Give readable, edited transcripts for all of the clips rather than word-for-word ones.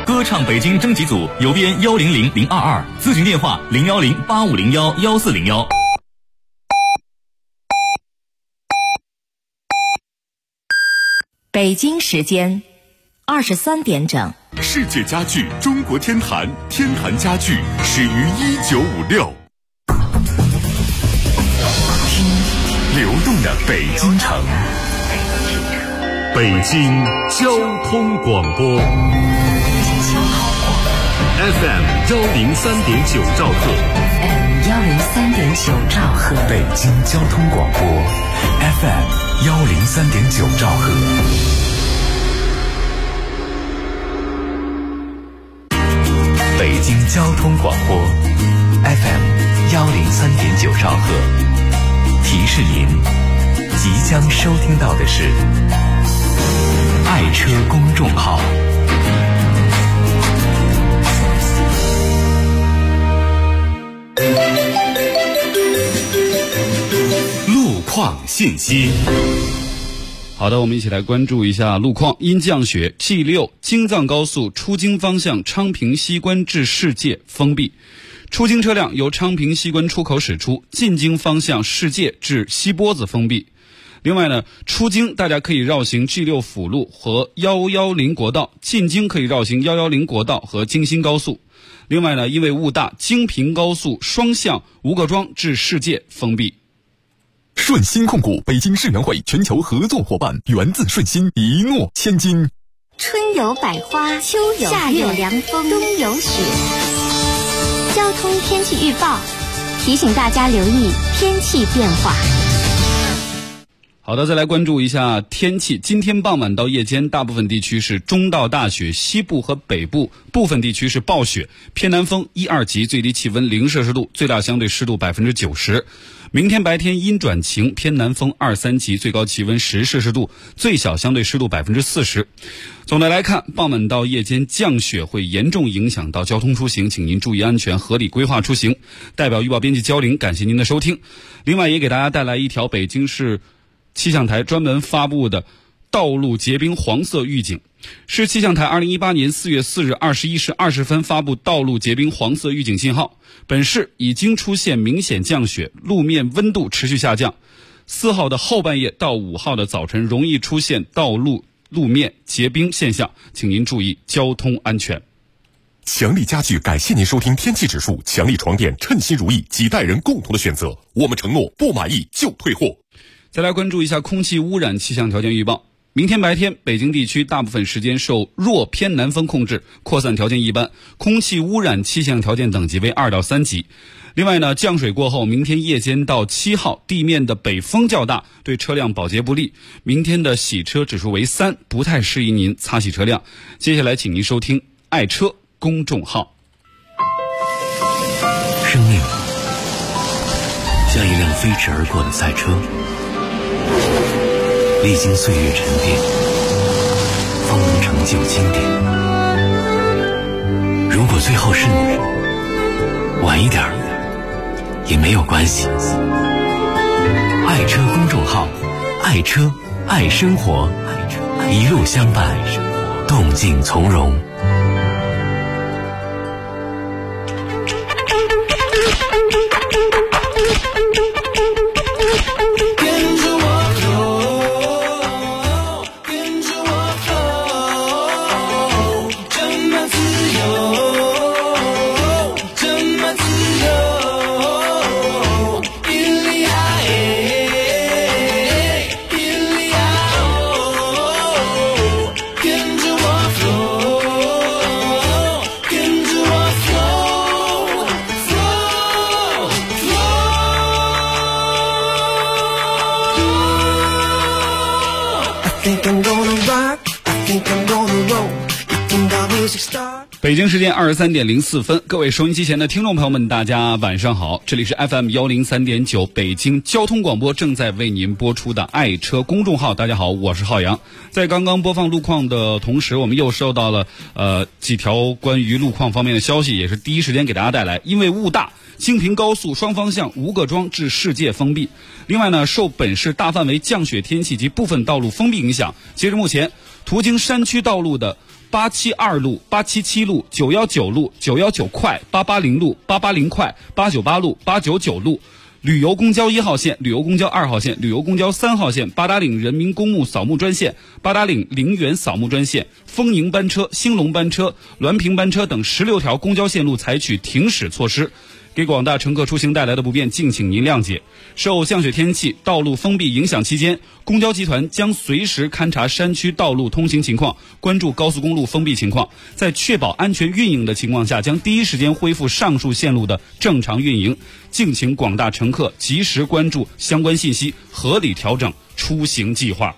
歌唱北京征集组邮编100022，咨询电话01085011401。 北京时间23点整。 世界家具中国天坛，天坛家具始于1956。听流动的北京城，北京交通广播 FM 103.9兆赫 103.9兆赫， 北京交通广播 FM 103.9兆赫。北京交通广播 FM 103.9兆赫，提示您即将收听到的是爱车公众号。路况信息。 好的，我们一起来关注一下路况。因降雪 G6 京藏高速出京方向昌平西关至世界封闭，出京车辆由昌平西关出口驶出，进京方向世界至西波子封闭。另外呢，出京大家可以绕行 G6 辅路和110国道，进京可以绕行110国道和京新高速。另外呢，因为雾大，京平高速双向吴各庄至世界封闭。 顺鑫控股北京世园会全球合作伙伴，源自顺鑫，一诺千金。 春有百花，秋有夏有凉风，冬有雪。交通天气预报提醒大家留意天气变化。 好的，再来关注一下天气。今天傍晚到夜间，大部分地区是中到大雪，西部和北部部分地区是暴雪，偏南风1、2级，最低气温0摄氏度，最大相对湿度90%。明天白天阴转晴，偏南风2、3级，最高气温10摄氏度，最小相对湿度40%。总的来看，傍晚到夜间降雪会严重影响到交通出行，请您注意安全，合理规划出行。代表预报编辑焦玲，感谢您的收听。另外也给大家带来一条北京市气象台专门发布的道路结冰黄色预警。市气象台2018年4月4日21时20分发布道路结冰黄色预警信号，本市已经出现明显降雪，路面温度持续下降。4号的后半夜到5号的早晨容易出现道路路面结冰现象，请您注意交通安全。 强力家具感谢您收听天气指数，强力床垫称心如意，几代人共同的选择，我们承诺不满意就退货。 再来关注一下空气污染气象条件预报。明天白天，北京地区大部分时间受弱偏南风控制，扩散条件一般，空气污染气象条件等级为2到3级。另外呢，降水过后，明天夜间到7号，地面的北风较大，对车辆保洁不利。明天的洗车指数为3，不太适宜您擦洗车辆。接下来请您收听爱车公众号。 生命像一辆飞驰而过的赛车，历经岁月沉淀，方能成就经典。如果最后是你，晚一点也没有关系。爱车公众号，爱车爱生活，一路相伴，动静从容。 北京时间23点04分，各位收音机前的听众朋友们，大家晚上好，这里是 FM 103.9北京交通广播正在为您播出的爱车公众号。大家好，我是浩洋。在刚刚播放路况的同时，我们又收到了几条关于路况方面的消息，也是第一时间给大家带来。因为雾大，京平高速双方向吴各庄至世界封闭。另外呢，受本市大范围降雪天气及部分道路封闭影响，截至目前，途经山区道路的 872路、877路、919路、919快、880路、880快、898路、899路。旅游公交1号线、旅游公交2号线、旅游公交3号线、八达岭人民公墓扫墓专线、八达岭陵园扫墓专线、丰宁班车、兴隆班车、滦平班车等16条公交线路采取停驶措施，给广大乘客出行带来的不便，敬请您谅解。受降雪天气、道路封闭影响期间，公交集团将随时勘察山区道路通行情况，关注高速公路封闭情况，在确保安全运营的情况下，将第一时间恢复上述线路的正常运营。敬请广大乘客及时关注相关信息，合理调整出行计划。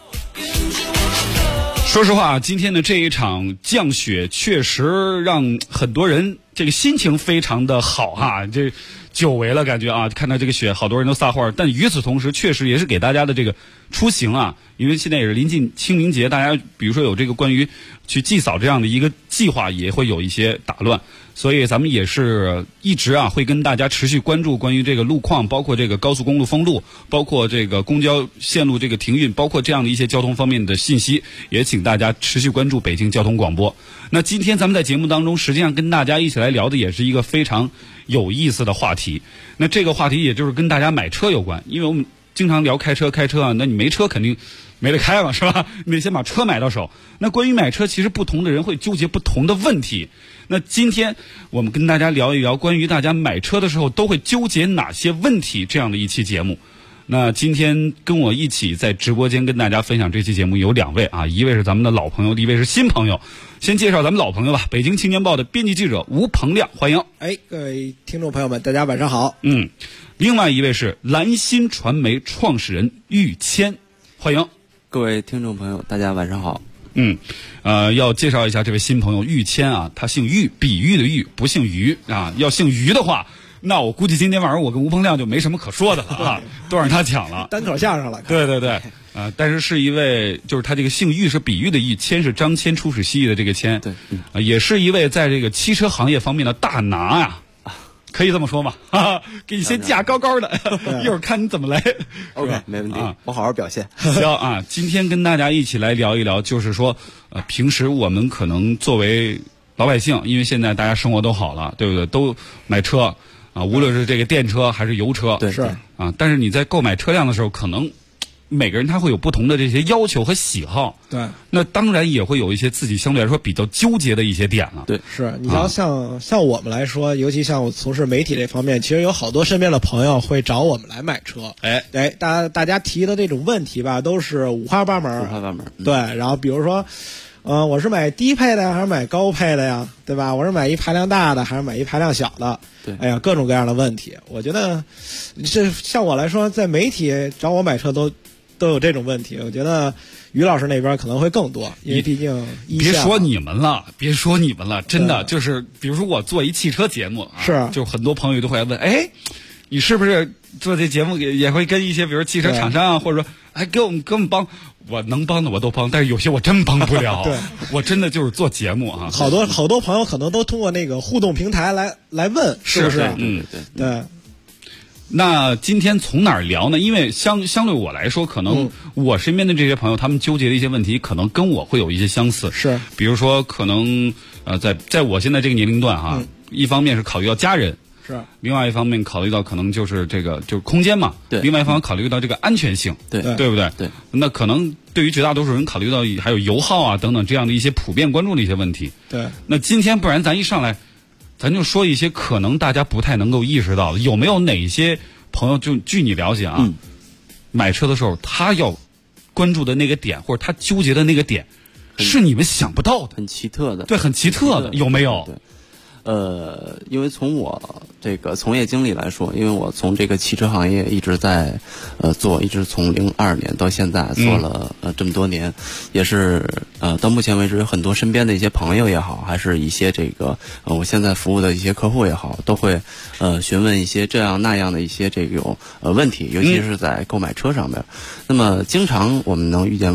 说实话，今天的这一场降雪确实让很多人这个心情非常的好哈，这久违了感觉啊，看到这个雪好多人都撒欢儿。但与此同时，确实也是给大家的这个出行啊，因为现在也是临近清明节，大家比如说有这个关于去祭扫这样的一个计划，也会有一些打乱。所以咱们也是一直啊会跟大家持续关注关于这个路况，包括这个高速公路封路，包括这个公交线路这个停运，包括这样的一些交通方面的信息，也请大家持续关注北京交通广播。那今天咱们在节目当中实际上跟大家一起来聊的也是一个非常有意思的话题。那这个话题也就是跟大家买车有关，因为我们经常聊开车啊，那你没车肯定没得开了是吧？你得先把车买到手。那关于买车，其实不同的人会纠结不同的问题。那今天我们跟大家聊一聊关于大家买车的时候都会纠结哪些问题这样的一期节目。那今天跟我一起在直播间跟大家分享这期节目有2位啊，一位是咱们的老朋友，一位是新朋友。先介绍咱们老朋友吧，北京青年报的编辑记者吴鹏亮，欢迎。 各位听众朋友们，大家晚上好。 另外一位是蓝芯传媒创始人玉谦，欢迎。 各位听众朋友，大家晚上好。 要介绍一下这位新朋友玉谦啊，他姓玉，比喻的玉，不姓于啊。要姓于的话，那我估计今天晚上我跟吴鹏亮就没什么可说的了啊，都让他讲了， 单口相声了。 对，但是一位就是他这个姓玉是比喻的玉，谦是张骞出使西域的这个谦， 对， 也是一位在这个汽车行业方面的大拿呀。可以这么说吗？给你先架高高的，一会儿看你怎么来。 OK， 没问题，我好好表现。 行啊，今天跟大家一起来聊一聊，就是说，平时我们可能作为老百姓，因为现在大家生活都好了，对不对？都买车啊，无论是这个电车还是油车， 对，是啊。但是你在购买车辆的时候，可能每个人他会有不同的这些要求和喜好， 对， 那当然也会有一些自己相对来说比较纠结的一些点了。 对， 是你像我们来说，尤其像我从事媒体这方面，其实有好多身边的朋友会找我们来买车。大家提的这种问题吧，都是五花八门。对，然后比如说，我是买低配的呀，还是买高配的呀？对吧？我是买一排量大的，还是买一排量小的？ 对， 哎呀，各种各样的问题。我觉得，这像我来说，在媒体找我买车都有这种问题，我觉得于老师那边可能会更多，因为毕竟别说你们了，真的就是比如说我做一汽车节目啊， 是就很多朋友都会问，你是不是做这节目也会跟一些比如汽车厂商啊，或者说给我们帮，我能帮的我都帮，但是有些我真帮不了。 对， 我真的就是做节目啊。 好多朋友可能都通过那个互动平台来问，是不是？对。 那今天从哪儿聊呢？因为相对我来说，可能我身边的这些朋友，他们纠结的一些问题，可能跟我会有一些相似。 是， 比如说，可能在我现在这个年龄段哈，一方面是考虑到家人， 是， 另外一方面考虑到可能就是就是空间嘛， 对， 另外一方面考虑到这个安全性， 对不对？ 对， 那可能对于绝大多数人考虑到还有油耗啊等等这样的一些普遍关注的一些问题。 对， 那今天不然咱一上来，咱就说一些可能大家不太能够意识到的，有没有哪些朋友就据你了解啊，买车的时候他要关注的那个点，或者他纠结的那个点，是你们想不到的， 很奇特的， 对，很奇特的，有没有？ 对。因为从我这个从业经历来说，因为我从这个汽车行业一直在做，一直从02年到现在做了这么多年，也是到目前为止，很多身边的一些朋友也好，还是一些这个我现在服务的一些客户也好，都会询问一些这样那样的一些这种问题，尤其是在购买车上面。那么经常我们能遇见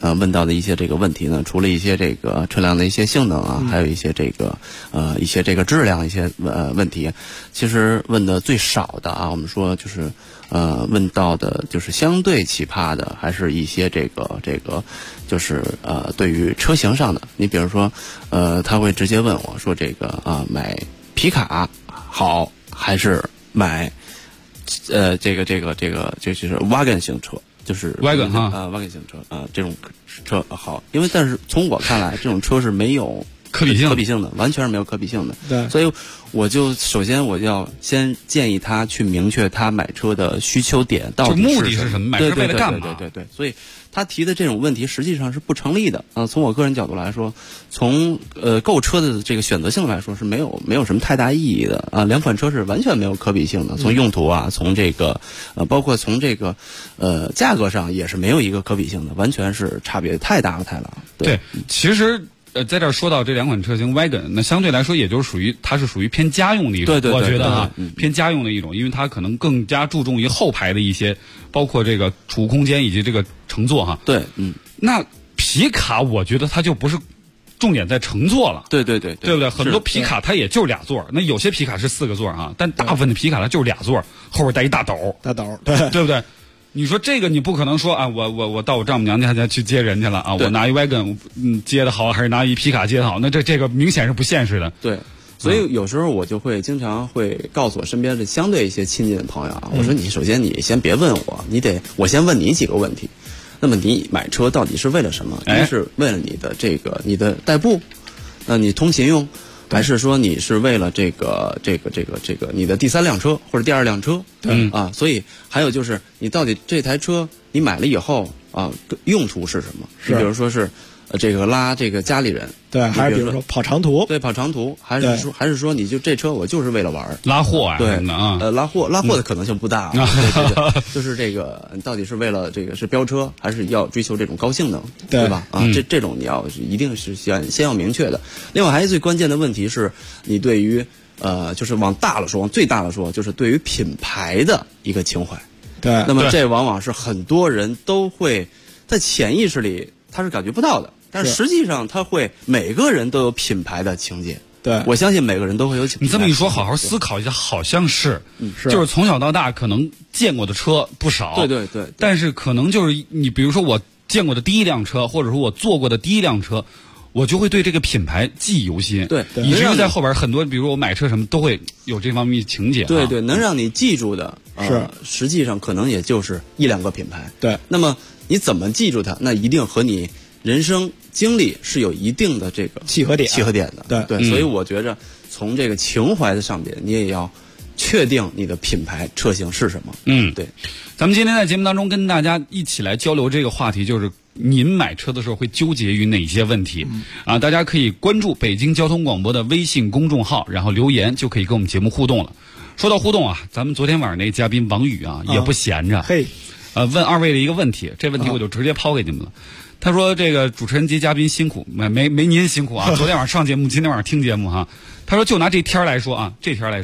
问到的一些这个问题呢，除了一些这个车辆的一些性能啊，还有一些这个一些这个质量一些问题，其实问的最少的啊，我们说就是问到的就是相对奇葩的，还是一些这个就是对于车型上的，你比如说他会直接问我说这个买皮卡好还是买这个就是 wagon 型车，就是 wagon 哈 wagon 型车这种车好，因为但是从我看来，这种车是没有可比性的，完全是没有可比性的。 对， 所以我就首先我要先建议他去明确他买车的需求点到底目的是什么，买车为了干嘛？ 对，所以他提的这种问题实际上是不成立的从我个人角度来说，从购车的这个选择性来说是没有什么太大意义的两款车是完全没有可比性的，从用途啊，从这个包括从这个价格上也是没有一个可比性的，完全是差别太大了。 对，其实。在这儿说到这两款车型 wagon， 那相对来说也就是它是属于偏家用的一种， 对我觉得偏家用的一种，因为它可能更加注重于后排的一些，包括这个储物空间以及这个乘坐哈。 对， 那皮卡我觉得它就不是重点在乘坐了， 对不对？很多皮卡它也就俩座，那有些皮卡是4个座啊，但大部分的皮卡它就是俩座，后边带一大斗，对不对？你说这个你不可能说我到我丈母娘家去接人去了我拿一 wagon 接的好，还是拿一皮卡接的好？那这个明显是不现实的。 对，所以有时候我就会经常会告诉我身边的相对一些亲近的朋友我说你首先你先别问我，我先问你几个问题。那么你买车到底是为了什么？一是为了你的代步，那你通勤用，还是说你是为了这个你的第3辆车或者第2辆车？所以还有就是你到底这台车你买了以后用途是什么？你比如说是这个拉这个家里人， 对，还是比如说跑长途， 对，跑长途，还是说你就这车我就是为了玩拉货对拉货的可能性不大对，就是这个到底是为了这个是飙车，还是要追求这种高性能，对吧？这种你要一定是先要明确的。另外还有最关键的问题是你对于就是往最大了说，就是对于品牌的一个情怀。 对， 那么这往往是很多人都会在潜意识里他是感觉不到的，但是实际上每个人都有品牌的情节。 对， 我相信每个人都会有品牌。 你这么一说，好好思考一下，好像是，就是从小到大可能见过的车不少， 对， 但是可能就是你比如说我见过的第一辆车，或者说我坐过的第一辆车，我就会对这个品牌记忆犹新， 对， 以至于在后边很多，比如我买车什么都会有这方面情节。 对，能让你记住的实际上可能也就是1-2个品牌。 对， 那么你怎么记住它？那一定和你人生经历是有一定的这个契合点的。对，所以我觉着从这个情怀的上边，你也要确定你的品牌车型是什么。对。 咱们今天在节目当中跟大家一起来交流这个话题，就是您买车的时候会纠结于哪些问题大家可以关注北京交通广播的微信公众号，然后留言就可以跟我们节目互动了。说到互动咱们昨天晚上那嘉宾王宇也不闲着，问二位的一个问题，这问题我就直接抛给你们了。他说这个主持人及嘉宾辛苦，没您辛苦昨天晚上上节目，今天晚上听节目他说就拿这天来说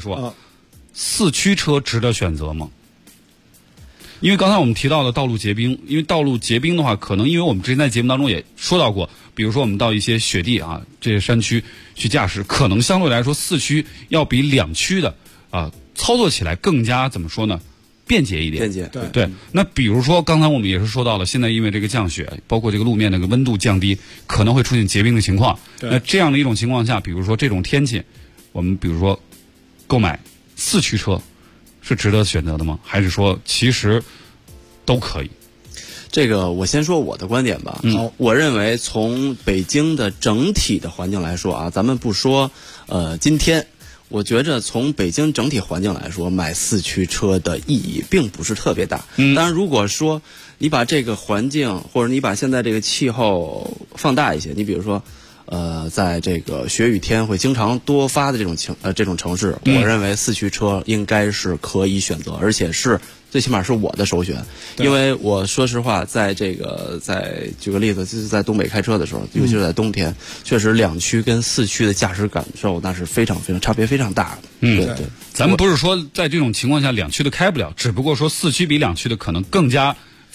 4驱车值得选择吗？因为刚才我们提到的道路结冰，因为道路结冰的话，可能因为我们之前在节目当中也说到过，比如说我们到一些雪地这些山区去驾驶，可能相对来说4驱要比2驱的操作起来更加怎么说呢？便捷一点。 便捷， 对。那比如说刚才我们也是说到了，现在因为这个降雪，包括这个路面那个温度降低，可能会出现结冰的情况。那这样的一种情况下，比如说这种天气，我们比如说购买4驱车是值得选择的吗？还是说其实都可以？ 这个我先说我的观点吧。我认为从北京的整体的环境来说咱们不说今天，我觉着从北京整体环境来说，买4驱车的意义并不是特别大。当然如果说你把这个环境或者你把现在这个气候放大一些，你比如说在这个雪雨天会经常多发的这种城市，我认为4驱车应该是可以选择，而且是最起码是我的首选。因为我说实话，在举个例子，就是在东北开车的时候，尤其是在冬天，确实2驱跟4驱的驾驶感受那是非常非常差别非常大的。对，咱们不是说在这种情况下2驱的开不了，只不过说4驱比2驱的可能更加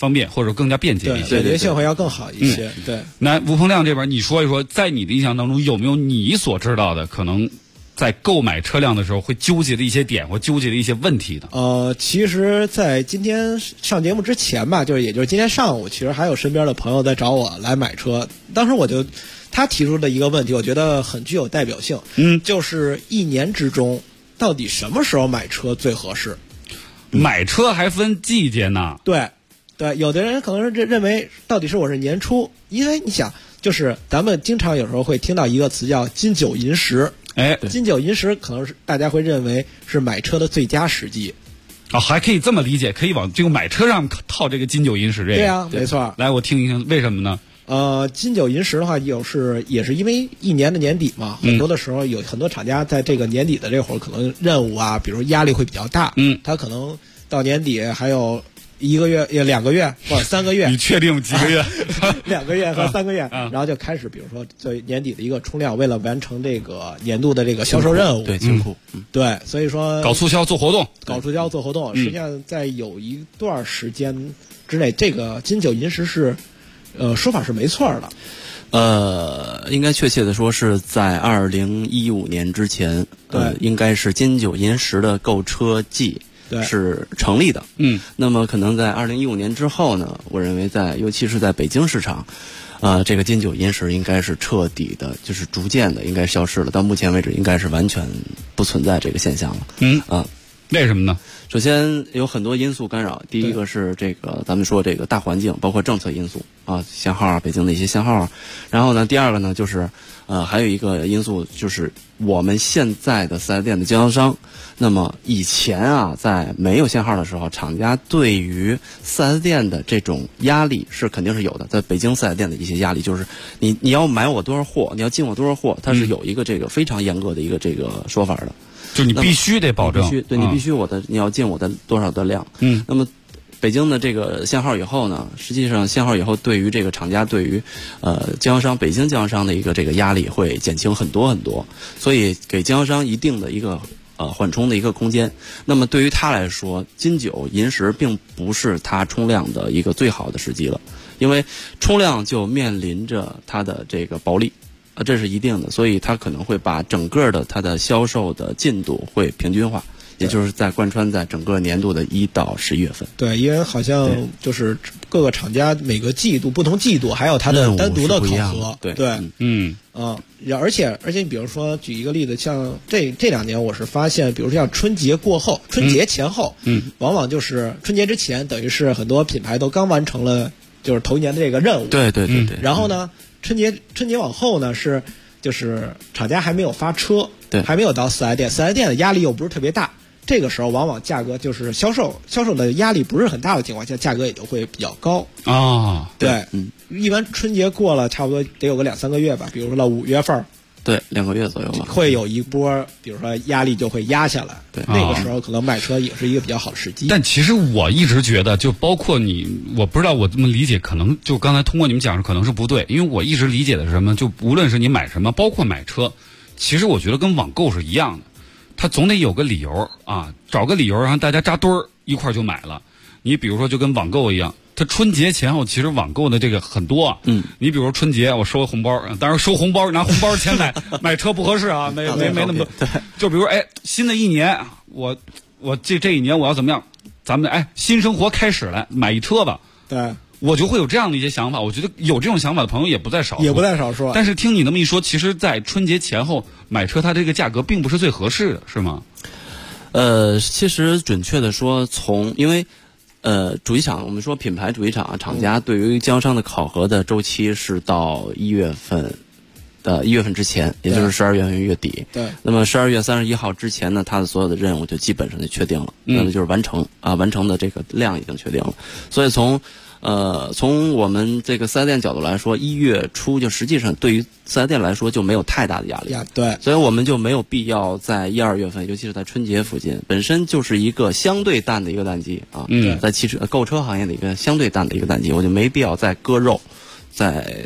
方便或者更加便捷一些， 解决性会要更好一些。对， 那吴鹏亮这边，你说一说，在你的印象当中，有没有你所知道的可能在购买车辆的时候会纠结的一些点或纠结的一些问题的？ 其实在今天上节目之前吧，也就是今天上午，其实还有身边的朋友在找我来买车。当时他提出的一个问题，我觉得很具有代表性。就是一年之中，到底什么时候买车最合适？ 买车还分季节呢。 对，有的人可能是认为到底是我是年初，因为你想，就是咱们经常有时候会听到一个词叫金九银十。金九银十可能是大家会认为是买车的最佳时机。 还可以这么理解，可以往这个买车上套这个金九银十这个。 对啊，没错。 来，我听一听为什么呢？ 金九银十的话，也是因为一年的年底嘛，很多的时候有很多厂家在这个年底的这会儿，可能任务啊，比如压力会比较大。他可能到年底还有1个月、2个月或者3个月。 你确定几个月 ？2个月和3个月，然后就开始，比如说在年底的一个冲量，为了完成这个年度的这个销售任务， 对，辛苦， 对，所以说搞促销做活动， 实际上在有一段时间之内，这个金九银十是，说法是没错的。应该确切的说是在2015年之前，应该是金九银十的购车季。是成立的。那么可能在2015年之后呢，我认为尤其是在北京市场，这个金九银十应该是彻底的，就是逐渐的应该消失了。到目前为止，应该是完全不存在这个现象了。 为什么呢？ 首先有很多因素干扰。第一个是这个咱们说这个大环境，包括政策因素啊，限号啊，北京的一些限号啊。然后呢，第二个呢就是还有一个因素就是我们现在的4S店的经销商。那么以前啊，在没有限号的时候，厂家对于4S店的这种压力是肯定是有的。在北京4S店的一些压力，就是你要买我多少货，你要进我多少货，它是有一个这个非常严格的一个这个说法的。 就你必须得保证， 你必须你要进我的多少的量。那么北京的这个限号以后呢，实际上限号以后对于这个厂家，对于经销商，北京经销商的一个这个压力会减轻很多很多，所以给经销商一定的一个缓冲的一个空间。那么对于他来说，金九银十并不是他冲量的一个最好的时机了，因为冲量就面临着他的这个薄利。这是一定的，所以他可能会把整个的它的销售的进度会平均化，也就是在贯穿在整个年度的1到11月份。 对，因为好像就是各个厂家每个季度不同季度还有它的单独的考核。 对， 而且你比如说举一个例子，像这2年我是发现，比如说像春节过后、春节前后，往往就是春节之前，等于是很多品牌都刚完成了就是头一年的这个任务。 对。 然后呢？春节往后呢就是厂家还没有发车，还没有到4S店，4S店的压力又不是特别大，这个时候往往价格就是销售的压力不是很大的情况下，价格也就会比较高啊。 对，一般春节过了差不多得有个2-3个月吧，比如说到5月份。 对，2个月左右吧， 会有一波，比如说压力就会压下来。 对， 那个时候可能卖车也是一个比较好的时机。 但其实我一直觉得，就包括你，我不知道我这么理解，可能就刚才通过你们讲可能是不对，因为我一直理解的是什么？就无论是你买什么，包括买车，其实我觉得跟网购是一样的，它总得有个理由啊，找个理由，然后大家扎堆儿一块儿就买了。你比如说，就跟网购一样。它春节前后其实网购的这个很多你比如春节我收红包，当然收红包拿红包钱买车不合适啊，没那么多。就比如新的一年我这一年我要怎么样，咱们新生活开始了，买一车吧。 对， 我就会有这样的一些想法。我觉得有这种想法的朋友也不在少数。但是听你那么一说，其实在春节前后买车，它这个价格并不是最合适的，是吗？ 其实准确的说，因为主机厂，我们说品牌主机厂厂家对于经销商的考核的周期是到1月份的1月份之前，也就是12月份月底。 对。那么12月31号之前呢，他的所有的任务就基本上就确定了，那么就是完成的这个量已经确定了。所以从我们这个4S店角度来说，1月初就实际上对于4S店来说就没有太大的压力。 对。 所以我们就没有必要在1、2月份，尤其是在春节附近，本身就是一个相对淡的一个淡季啊。在购车行业的一个相对淡的一个淡季，我就没必要再割肉，再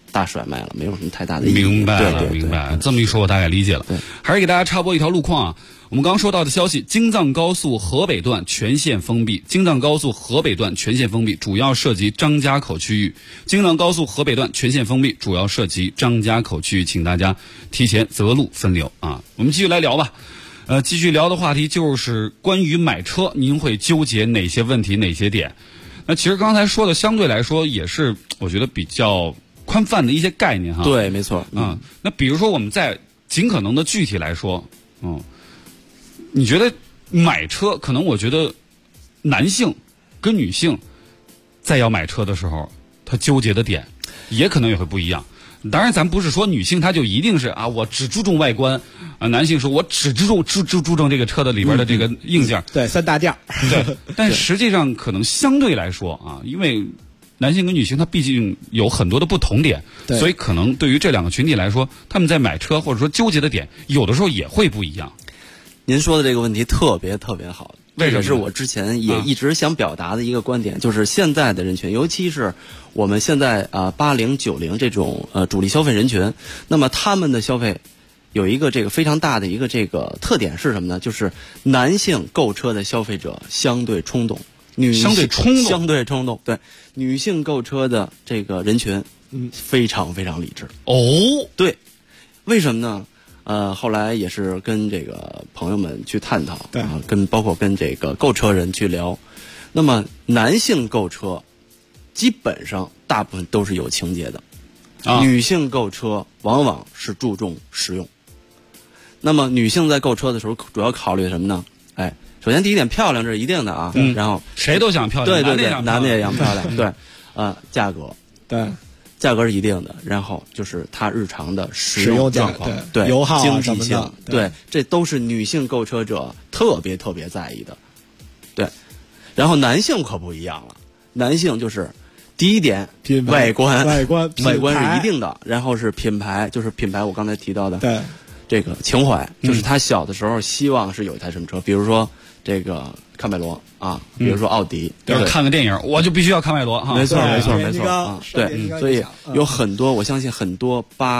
大甩卖了，没有什么太大的意义。 明白了， 对对对， 明白了。这么一说，我大概理解了。 对， 还是给大家插播一条路况啊。我们刚刚说到的消息，京藏高速河北段全线封闭。京藏高速河北段全线封闭，主要涉及张家口区域。京藏高速河北段全线封闭，主要涉及张家口区域，请大家提前择路分流啊。我们继续来聊吧。继续聊的话题就是关于买车，您会纠结哪些问题、哪些点？那其实刚才说的相对来说也是我觉得比较宽泛的一些概念哈。 对，没错。 那比如说我们在尽可能的具体来说，你觉得买车可能我觉得男性跟女性在要买车的时候，他纠结的点也可能也会不一样。当然咱不是说女性她就一定是啊我只注重外观啊，男性说我只注重这个车的里边的这个硬件， 对，3大件。 对，但实际上可能相对来说啊，因为男性跟女性他毕竟有很多的不同点，所以可能对于这两个群体来说，他们在买车或者说纠结的点有的时候也会不一样。 您说的这个问题特别特别好， 这个是我之前也一直想表达的一个观点，就是现在的人群，尤其是我们现在80、90这种主力消费人群，那么他们的消费有一个这个非常大的一个这个特点是什么呢？就是男性购车的消费者相对冲动，女性相对冲动，对，女性购车的这个人群非常非常理智。对，为什么呢？后来也是跟这个朋友们去探讨，包括跟这个购车人去聊。那么男性购车，基本上大部分都是有情节的，女性购车往往是注重实用。那么女性在购车的时候，主要考虑什么呢？首先第一点，漂亮这是一定的啊，然后谁都想漂亮， 对，男的也想漂亮，对，价格， 对。 价格是一定的，然后就是它日常的使用状况，对， 油耗经济性，对，这都是女性购车者特别特别在意的，对。然后男性可不一样了，男性就是第一点，外观是一定的，然后是品牌，就是品牌我刚才提到的， 对， 这个情怀，就是他小的时候希望是有一台什么车，比如说这个喀麦罗啊，比如说奥迪， 要是看个电影，我就必须要喀麦罗哈。 没错啊，对，所以有很多，我相信很多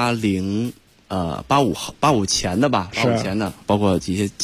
85前的吧，85前的，包括一些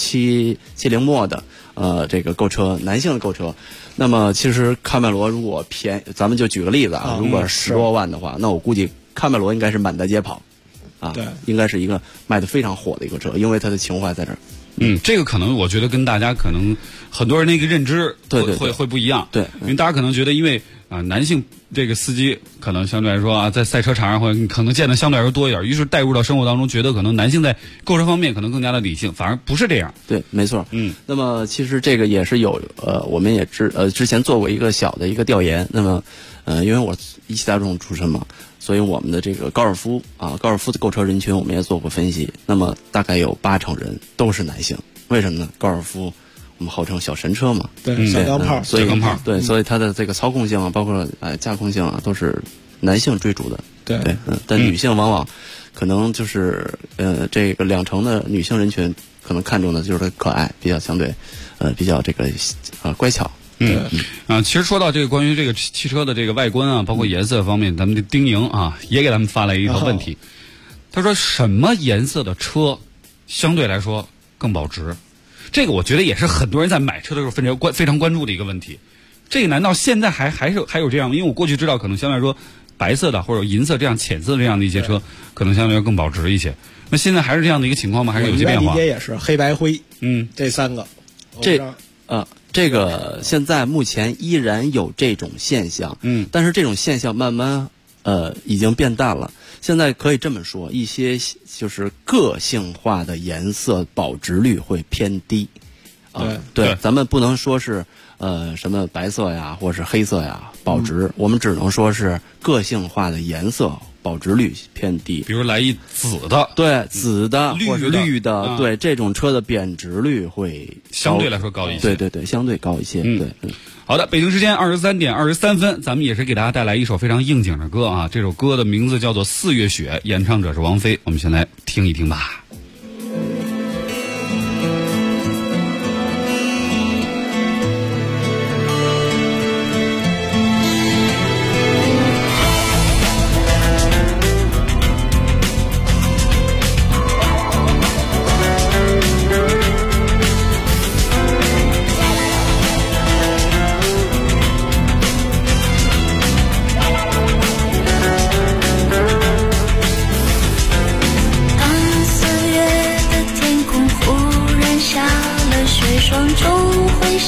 70末的，这个购车，男性的购车。那么其实喀麦罗如果便宜，咱们就举个例子啊，如果10多万的话，那我估计喀麦罗应该是满大街跑， 对， 应该是一个卖得非常火的一个车，因为它的情怀在这儿。 这个可能我觉得跟大家可能很多人的一个认知会不一样， 对， 因为大家可能觉得因为男性这个司机可能相对来说在赛车场上会可能见的相对来说多一点，于是带入到生活当中，觉得可能男性在购车方面可能更加的理性，反而不是这样。 对，没错。那么其实这个也是有我们也之前做过一个小的一个调研，那么因为我一汽大众出身嘛。所以我们的这个高尔夫的购车人群我们也做过分析，那么大概有80%人都是男性，为什么呢？高尔夫我们号称小神车嘛， 对，小钢炮， 所以它的这个操控性啊，包括驾控性啊，都是男性追逐的，对，但女性往往可能就是这个2成的女性人群可能看重的就是它可爱，比较相对比较这个乖巧。 其实说到这个关于这个汽车的这个外观啊，包括颜色方面，咱们的丁宁啊也给咱们发来一条问题，他说什么颜色的车相对来说更保值？这个我觉得也是很多人在买车的时候非常关注的一个问题。这个难道现在还有这样吗？因为我过去知道可能相对来说白色的或者银色这样浅色这样的一些车可能相对来说更保值一些。那现在还是这样的一个情况吗？还是有些变化？ 理解也是黑白灰，这3个， 这个现在目前依然有这种现象，但是这种现象慢慢已经变淡了。现在可以这么说，一些就是个性化的颜色保值率会偏低，对，咱们不能说是什么白色呀或是黑色呀保值，我们只能说是个性化的颜色保值率偏低。 比如来一紫的， 对，紫的或是绿的， 对， 这种车的贬值率会相对来说高一些。 对，相对高一些。对。 好的，北京时间23点23分，咱们也是给大家带来一首非常应景的歌啊。这首歌的名字叫做《4月雪》，演唱者是王菲。我们先来听一听吧。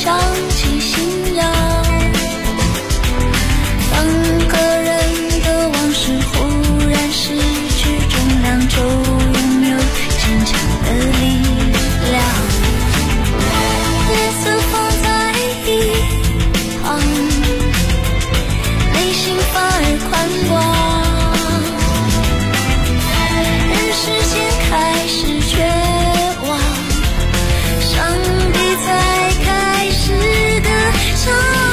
想起信仰。当个人的往事忽然失去重量，就拥有坚强的力量。夜色放在一旁，内心反而宽广。人世间开始绝望，上帝才开始歌唱。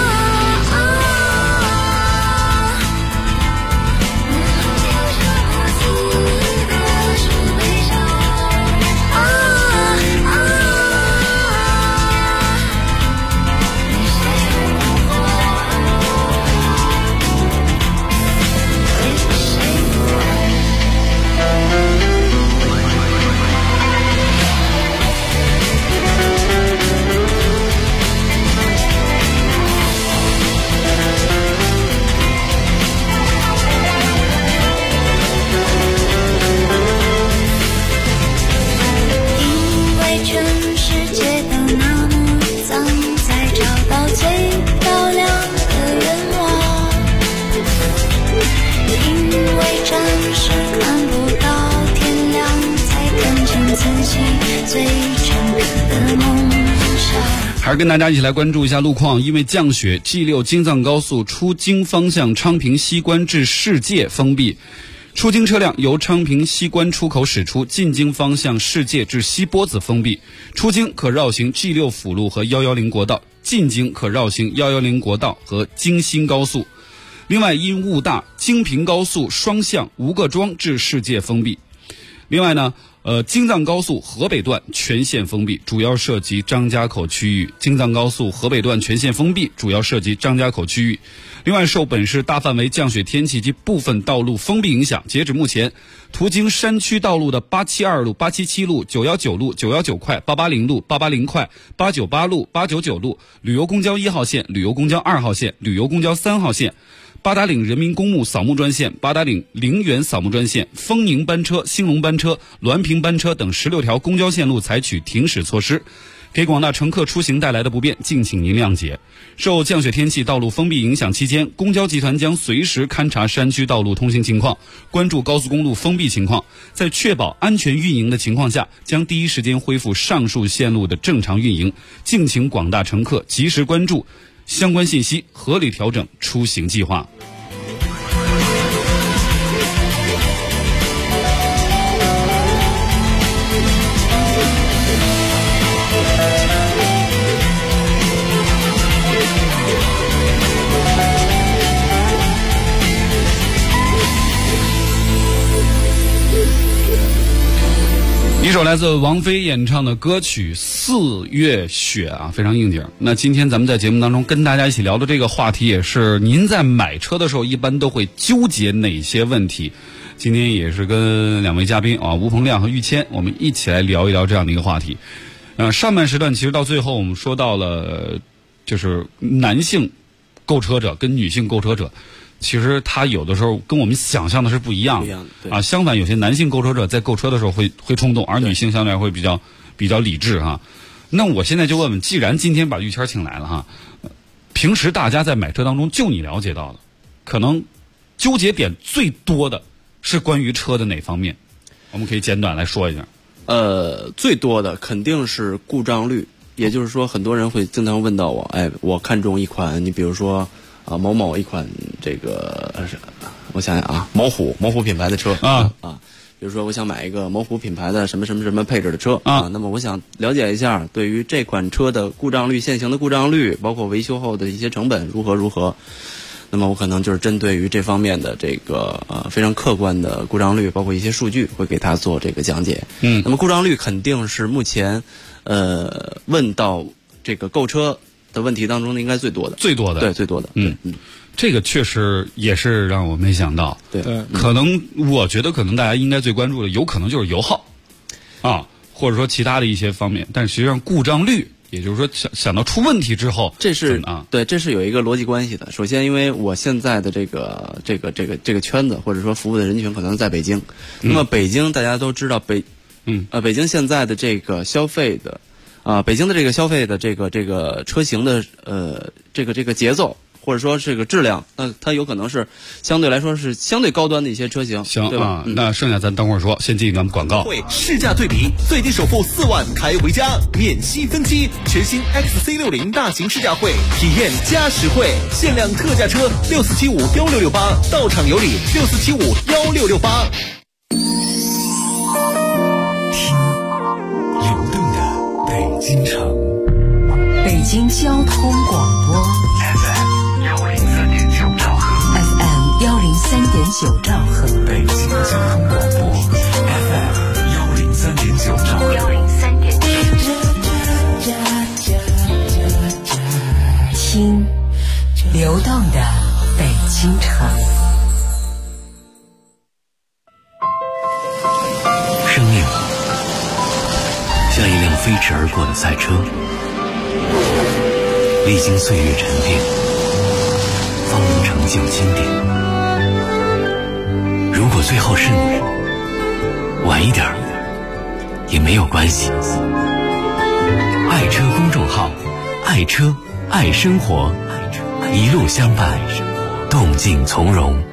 还是跟大家一起来关注一下路况。因为降雪， G6 京藏高速出京方向昌平西关至世界封闭，出京车辆由昌平西关出口驶出，进京方向世界至西波子封闭。出京可绕行 G6 辅路和110国道，进京可绕行110国道和京新高速。另外，因雾大，京平高速双向吴各庄至世界封闭。另外呢，京藏高速河北段全线封闭，主要涉及张家口区域。京藏高速河北段全线封闭，主要涉及张家口区域。另外，受本市大范围降雪天气及部分道路封闭影响，截止目前，途经山区道路的872路、877路、919路、919快、880路、880快、898路、899路、旅游公交1号线、旅游公交2号线、旅游公交3号线、八达岭人民公墓扫墓专线、八达岭陵园扫墓专线、丰宁班车、兴隆班车、滦平班车等16条公交线路采取停驶措施，给广大乘客出行带来的不便，敬请您谅解。受降雪天气道路封闭影响期间，公交集团将随时勘察山区道路通行情况，关注高速公路封闭情况，在确保安全运营的情况下，将第一时间恢复上述线路的正常运营。敬请广大乘客及时关注相关信息，合理调整出行计划。一首来自王菲演唱的歌曲《四月雪》啊，非常应景。那今天咱们在节目当中跟大家一起聊的这个话题，也是您在买车的时候一般都会纠结哪些问题？今天也是跟两位嘉宾啊，吴鹏亮和玉谦，我们一起来聊一聊这样的一个话题。上半时段其实到最后我们说到了，就是男性购车者跟女性购车者。其实他有的时候跟我们想象的是不一样的啊。相反，有些男性购车者在购车的时候会冲动，而女性相对会比较理智哈。那我现在就问问，既然今天把玉谦请来了哈，平时大家在买车当中，就你了解到的，可能纠结点最多的是关于车的哪方面？我们可以简短来说一下。 最多的肯定是故障率，也就是说，很多人会经常问到我，我看中一款，你比如说。某某一款这个，我想想啊，某虎品牌的车比如说我想买一个某虎品牌的什么什么什么配置的车那么我想了解一下对于这款车的故障率、现行的故障率，包括维修后的一些成本如何。那么我可能就是针对于这方面的这个非常客观的故障率，包括一些数据，会给他做这个讲解。那么故障率肯定是目前问到这个购车的问题当中应该最多的，对，最多的。 这个确实也是让我没想到。 对， 可能我觉得可能大家应该最关注的，有可能就是油耗啊，或者说其他的一些方面。但实际上故障率，也就是说想到出问题之后， 这是对，这是有一个逻辑关系的。首先，因为我现在的这个圈子或者说服务的人群可能在北京，那么北京大家都知道北京现在的这个消费的北京的这个消费的这个车型的这个节奏，或者说这个质量，它有可能是相对来说是相对高端的一些车型， 行， 对吧？ 那剩下咱等会儿说，先进一段广告。 市价对比，最低首付4万开回家，免息分期，全新 XC60大型试驾会，体验加实惠，限量特价车64751668，到场有礼64751668。 流动的北京城， 北京交通广播 FM 103.9兆赫 FM 103.9兆赫， 北京交通广播 FM 103.9兆赫听流动的北京城。 生命像一辆飞驰而过的赛车，历经岁月沉淀，方能成就经典。如果最后是你，晚一点也没有关系。爱车公众号，爱车爱生活，一路相伴，动静从容。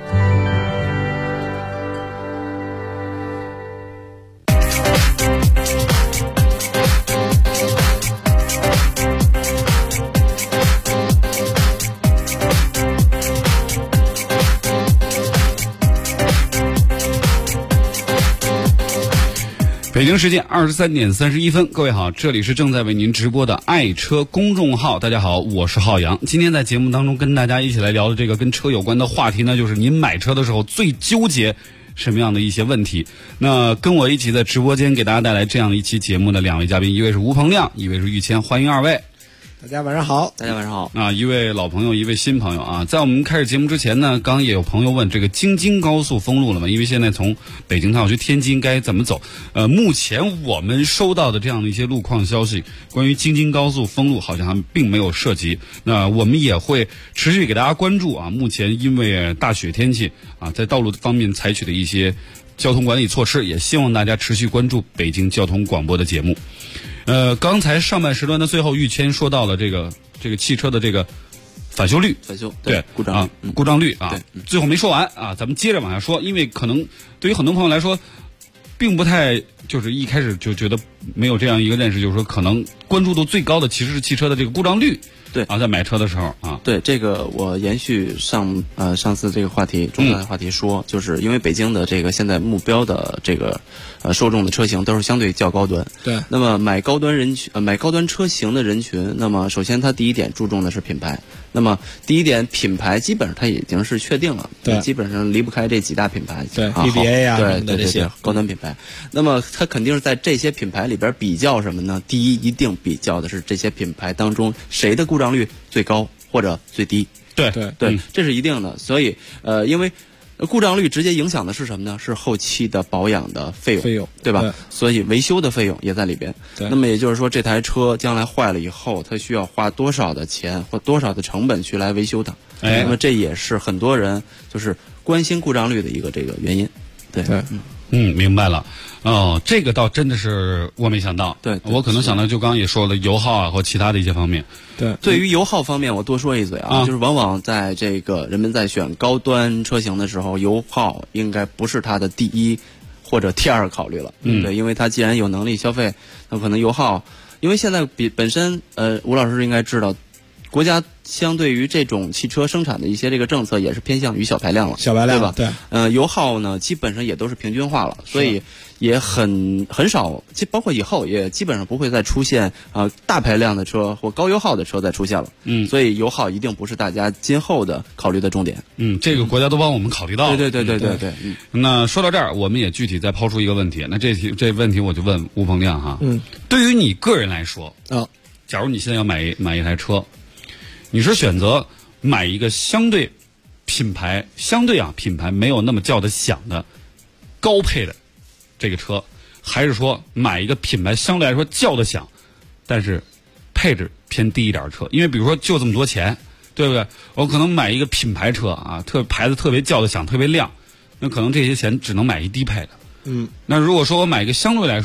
北京时间23点31分，各位好，这里是正在为您直播的爱车公众号。大家好，我是浩洋。今天在节目当中跟大家一起来聊的这个跟车有关的话题呢，就是您买车的时候最纠结什么样的一些问题。那跟我一起在直播间给大家带来这样一期节目的两位嘉宾，一位是吴鹏亮，一位是玉谦，欢迎二位。 大家晚上好， 大家晚上好啊！一位老朋友，一位新朋友啊！在我们开始节目之前呢，刚也有朋友问这个京津高速封路了吗？因为现在从北京要去天津该怎么走？目前我们收到的这样的一些路况消息，关于京津高速封路好像还并没有涉及。那我们也会持续给大家关注啊。目前因为大雪天气啊，在道路方面采取的一些交通管理措施，也希望大家持续关注北京交通广播的节目。刚才上半时段的最后，玉谦说到了这个汽车的这个返修率，对故障率， 故障率啊，最后没说完啊，咱们接着往下说，因为可能对于很多朋友来说，并不太就是一开始就觉得没有这样一个认识，就是说可能关注度最高的其实是汽车的这个故障率。 对啊，在买车的时候啊， 对这个我延续上次这个话题中断的话题说，就是因为北京的这个现在目标的这个受众的车型都是相对较高端， 对， 那么买高端车型的人群，那么首先它第一点注重的是品牌，那么第一点品牌基本上它已经是确定了， 对， 基本上离不开这几大品牌， 对 BBA 呀， 对这些高端品牌，那么它肯定是在这些品牌里边比较什么呢？第一，一定比较的是这些品牌当中谁的故障率最高或者最低， 对， 这是一定的。所以因为故障率直接影响的是什么呢？是后期的保养的费用，对吧？所以维修的费用也在里边。那么也就是说，这台车将来坏了以后，它需要花多少的钱或多少的成本去来维修它？那么这也是很多人就是关心故障率的一个这个原因。对， 明白了。哦，这个倒真的是我没想到。 对， 我可能想到就刚刚也说了油耗啊或其他的一些方面。 对于油耗方面，我多说一嘴啊，就是往往在这个人们在选高端车型的时候，油耗应该不是它的第一或者第二考虑了。对，因为它既然有能力消费，那可能油耗，因为现在本身吴老师应该知道，国家相对于这种汽车生产的一些这个政策也是偏向于小排量了，对吧？ 对， 油耗呢基本上也都是平均化了，所以也很少，包括以后也基本上不会再出现大排量的车或高油耗的车再出现了。所以油耗一定不是大家今后的考虑的重点。 这个国家都帮我们考虑到了。 对。 那说到这儿，我们也具体再抛出一个问题。那这问题我就问吴鹏亮哈。对于你个人来说假如你现在要买一台车，你是选择买一个相对品牌没有那么叫得响的高配的这个车，还是说买一个品牌相对来说叫得响但是配置偏低一点的车？因为比如说就这么多钱，对不对？我可能买一个品牌车啊，牌子特别叫得响特别亮，那可能这些钱只能买一低配的。那如果说我买一个相对来说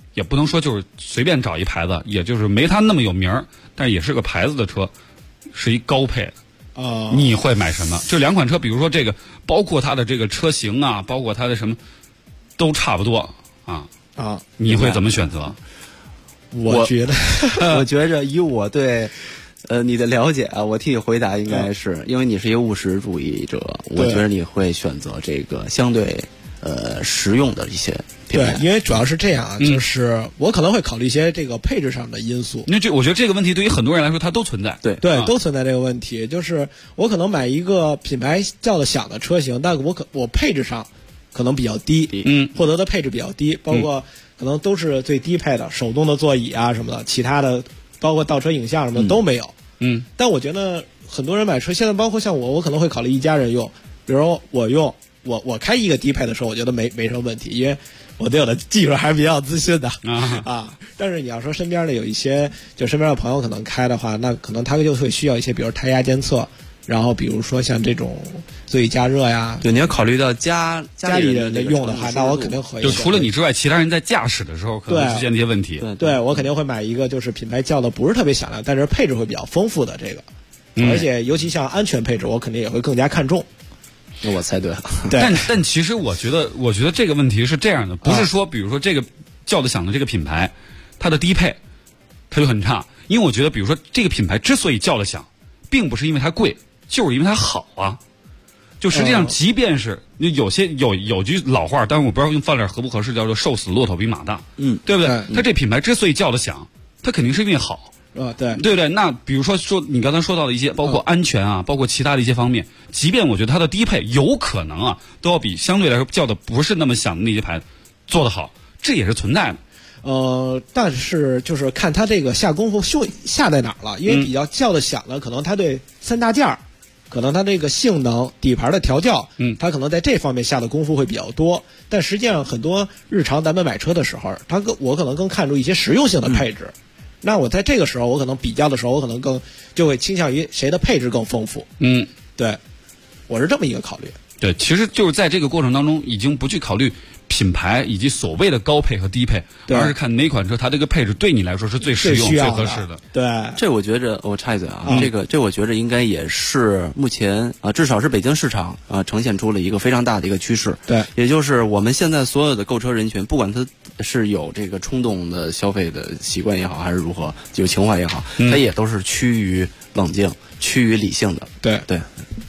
也不能说就是随便找一牌子，也就是没它那么有名儿，但也是个牌子的车，是一高配的。你会买什么？这两款车，比如说这个，包括它的这个车型啊，包括它的什么，都差不多啊。你会怎么选择？ 我觉得， 我觉着以我对你的了解啊，我替你回答，应该是因为你是一个务实主义者，我觉得你会选择这个相对实用的一些品牌。 对，因为主要是这样啊，就是我可能会考虑一些这个配置上的因素。 因为我觉得这个问题对于很多人来说，它都存在。 对， 都存在这个问题。就是我可能买一个品牌叫得响的车型，但我配置上可能比较低，获得的配置比较低，包括可能都是最低配的手动的座椅啊什么的，其他的包括倒车影像什么的都没有。但我觉得很多人买车，现在包括像我可能会考虑一家人用，比如我开一个低配的时候，我觉得没什么问题，因为我对我的技术还是比较自信的但是你要说身边的有一些，就身边的朋友可能开的话，那可能他就会需要一些，比如胎压监测，然后比如说像这种座椅加热呀。 对，你要考虑到家里人的用的话，那我肯定会。 就除了你之外，其他人在驾驶的时候可能出现一些问题。 对，我肯定会买一个就是品牌叫的不是特别响亮，但是配置会比较丰富的这个，而且尤其像安全配置，我肯定也会更加看重。 那我猜对了。 但其实我觉得这个问题是这样的，不是说比如说这个叫得响的这个品牌，它的低配它就很差，因为我觉得比如说这个品牌之所以叫得响，并不是因为它贵，就是因为它好啊。就实际上，即便是有些有句老话，但是我不知道用放点合不合适，叫做瘦死骆驼比马大，对不对？它这品牌之所以叫得响，它肯定是因为好。 对不对？那比如说你刚才说到的一些，包括安全啊，包括其他的一些方面，即便我觉得它的低配有可能啊，都要比相对来说叫的不是那么响的那些牌子做得好，这也是存在的。 但是就是看它这个下功夫下在哪儿了，因为比较叫的响的，可能它对三大件儿，可能它这个性能、底盘的调教，它可能在这方面下的功夫会比较多。但实际上，很多日常咱们买车的时候，我可能更看重一些实用性的配置。那我在这个时候，我可能比较的时候，我可能就会倾向于谁的配置更丰富。对，我是这么一个考虑。 对，其实就是在这个过程当中，已经不去考虑品牌以及所谓的高配和低配，而是看哪款车它这个配置对你来说是最实用、最合适的。 对， 这我觉着我插一嘴啊，这我觉着应该也是目前至少是北京市场呈现出了一个非常大的一个趋势。 对， 也就是我们现在所有的购车人群，不管他是有这个冲动的消费的习惯也好，还是如何有情怀也好，他也都是趋于冷静、趋于理性的。对，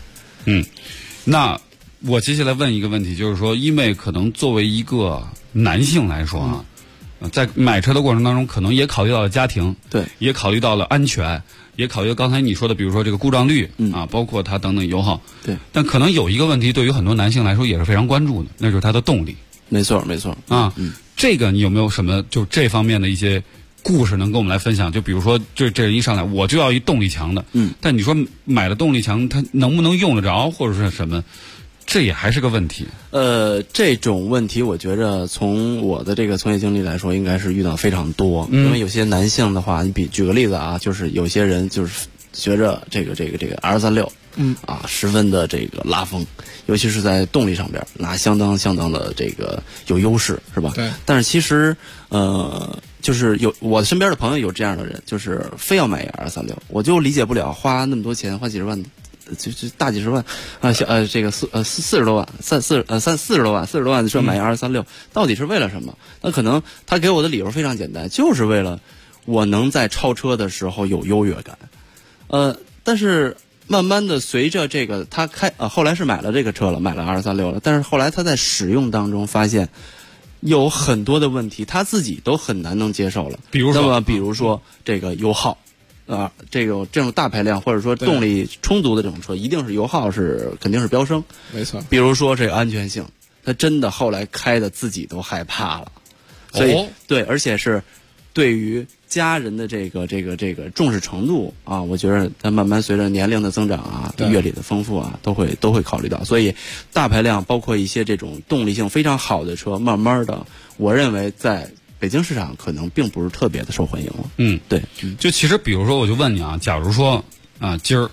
那我接下来问一个问题，就是说，因为可能作为一个男性来说啊，在买车的过程当中，可能也考虑到了家庭， 对， 也考虑到了安全，也考虑到刚才你说的，比如说这个故障率包括它等等油耗， 对。 但可能有一个问题，对于很多男性来说也是非常关注的，那就是它的动力。 没错这个你有没有什么就这方面的一些故事能跟我们来分享？就比如说这人一上来我就要一动力强的，但你说买了动力强，它能不能用得着，或者是什么？这也还是个问题。 这种问题，我觉着从我的这个从业经历来说，应该是遇到非常多。因为有些男性的话，你举个例子啊，就是有些人就是觉着这个 R36，十分的这个拉风，尤其是在动力上边，那相当的这个有优势，是吧？ 对。 但是其实就是我身边的朋友有这样的人，就是非要买一个 R36，我就理解不了，花那么多钱，花几十万。就大几十万这个40多万40多万说买一236，到底是为了什么？那可能他给我的理由非常简单，就是为了我能在超车的时候有优越感。但是慢慢的随着这个他后来是买了这个车了，买了236了，但是后来他在使用当中发现有很多的问题，他自己都很难能接受了。比如说这个油耗。这种大排量或者说动力充足的这种车，一定是油耗肯定是飙升。 没错。 比如说这个安全性，他真的后来开的自己都害怕了。所以对，而且是对于家人的这个重视程度啊，我觉得他慢慢随着年龄的增长啊，阅历的丰富啊，都会考虑到。所以大排量包括一些这种动力性非常好的车，慢慢的，我认为在北京市场可能并不是特别的受欢迎了。 对，就其实比如说，我就问你啊，假如说今儿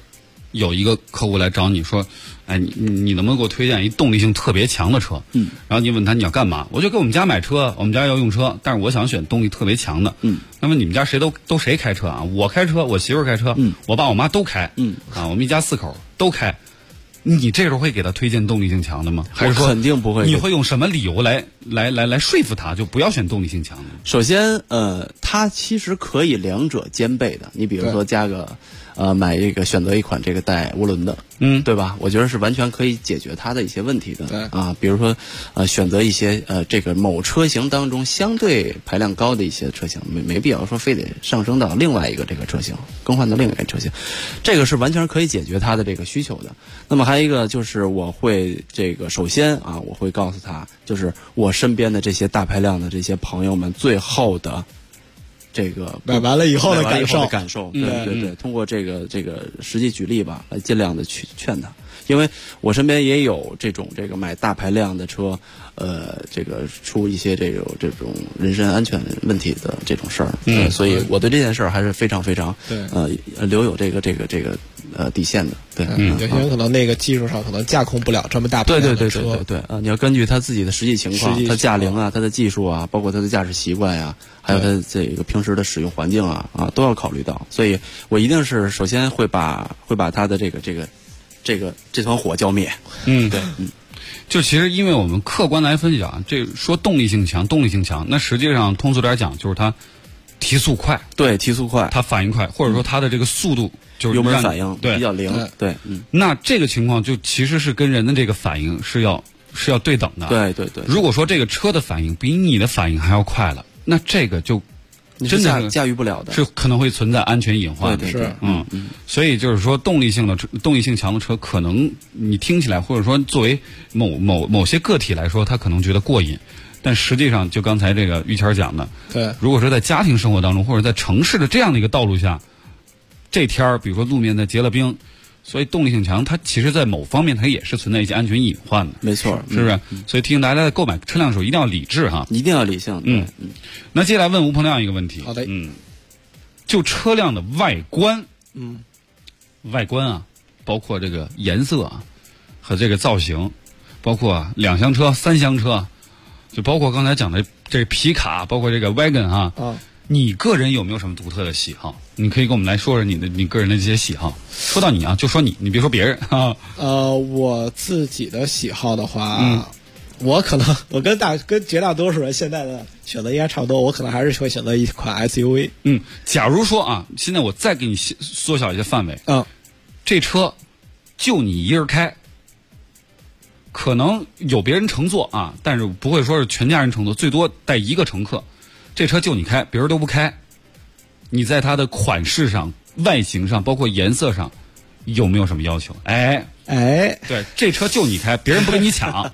有一个客户来找你说，哎，你能不能给我推荐一动力性特别强的车？然后你问他你要干嘛？我就给我们家买车，我们家要用车，但是我想选动力特别强的。那么你们家谁都谁开车啊？我开车，我媳妇儿开车，我爸我妈都开。我们一家4口都开。你这时候会给他推荐动力性强的吗？还是说肯定不会？ 你会用什么理由来说服他，就不要选动力性强的？ 首先，它其实可以两者兼备的。你比如说加个买一个选择一款这个带涡轮的，对吧？我觉得是完全可以解决它的一些问题的。比如说选择一些这个某车型当中相对排量高的一些车型，没必要说非得上升到另外一个这个车型，更换到另外一个车型，这个是完全可以解决它的这个需求的。那么还有一个就是我会这个首先我会告诉他，就是我身边的这些大排量的这些朋友们最后的这个买完了以后的感受，对，通过这个实际举例吧，来尽量的去劝他。因为我身边也有这种买大排量的车，这个出一些这种人身安全问题的这种事儿，所以我对这件事儿还是非常非常留有这个底线的。对， 有些人可能那个技术上可能驾控不了这么大排量的车， 对，你要根据他自己的实际情况，他驾龄他的技术包括他的驾驶习惯还有他这个平时的使用环境都要考虑到。所以我一定是首先会把他的这团火浇灭。 就其实因为我们客观来分析这说动力性强，那实际上通俗点讲就是它提速快， 对，提速快， 它反应快，或者说它的这个速度就是油门反应比较灵，对， 那这个情况就其实是跟人的这个反应是要对等的， 对。 如果说这个车的反应比你的反应还要快了，那这个就真的驾驭不了的， 是可能会存在安全隐患的。 是， 所以就是说动力性强的车，可能你听起来或者说作为某些个体来说，他可能觉得过瘾，但实际上就刚才这个于谦讲的， 对， 如果说在家庭生活当中或者在城市的这样的一个道路下，这天儿比如说路面在结了冰，所以动力性强，它其实在某方面它也是存在一些安全隐患的， 没错， 是不是？所以提醒大家在购买车辆的时候一定要理智一定要理性。 那接下来问吴鹏亮一个问题。 好的。 就车辆的外观，外观包括这个颜色和这个造型，包括2厢车、3厢车，就包括刚才讲的这个皮卡，包括这个 wagon 你个人有没有什么独特的喜好？你可以跟我们来说说你个人的这些喜好。说到你就说你别说别人我自己的喜好的话，我可能跟绝大多数人现在的选择应该差不多，我可能还是会选择一款 SUV。 假如说现在我再给你缩小一些范围，这车就你一人开，可能有别人乘坐但是不会说是全家人乘坐，最多带一个乘客。这车就你开，别人都不开，你在它的款式上、外形上，包括颜色上，有没有什么要求？对，这车就你开，别人不跟你抢。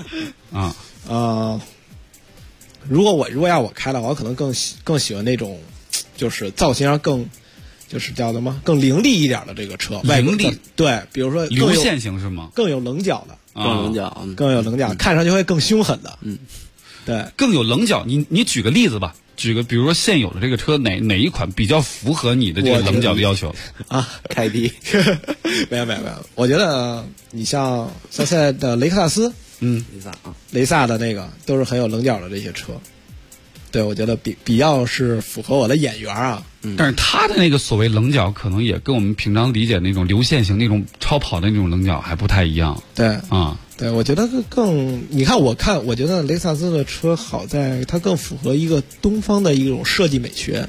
如果要我开的话，我可能更喜欢那种，就是造型上就是叫什么更凌厉一点的这个车。 凌厉， 对，比如说流线型是吗？ 更有棱角的， 更有棱角， 看上去会更凶狠的。对， 更有棱角。你举个例子吧，比如说现有的这个车哪一款比较符合你的这个棱角的要求凯迪。 没有，我觉得你像现在的雷克萨斯，雷萨的那个都是很有棱角的这些车。对，我觉得比较是符合我的眼缘但是它的那个所谓棱角，可能也跟我们平常理解那种流线型、那种超跑的那种棱角还不太一样。 对对，我觉得我觉得雷克萨斯的车好在它更符合一个东方的一种设计美学。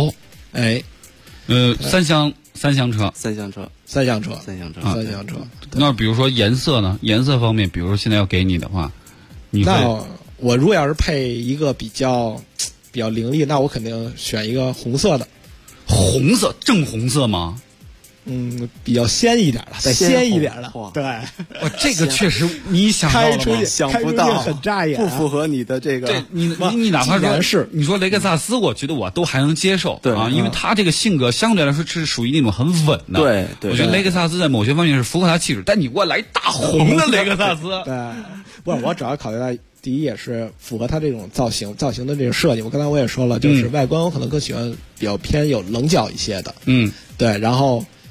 三厢车。那比如说颜色呢？颜色方面，比如说现在要给你的话， 那我如果要是配一个比较凌厉，那我肯定选一个红色的。 红色，正红色吗？ 比较鲜一点的，再鲜一点的。对， 这个确实你想到了吗？ 想不到， 很扎眼， 不符合你的这个。 对你哪怕说你说雷克萨斯，我觉得我都还能接受，因为他这个性格相对来说是属于那种很稳的。 对， 我觉得雷克萨斯在某些方面是符合他气质，但你给我来大红的雷克萨斯， 对，不是我主要考虑到第一也是符合他这种造型的这种设计。我刚才我也说了，就是外观我可能更喜欢比较偏有棱角一些的。对，然后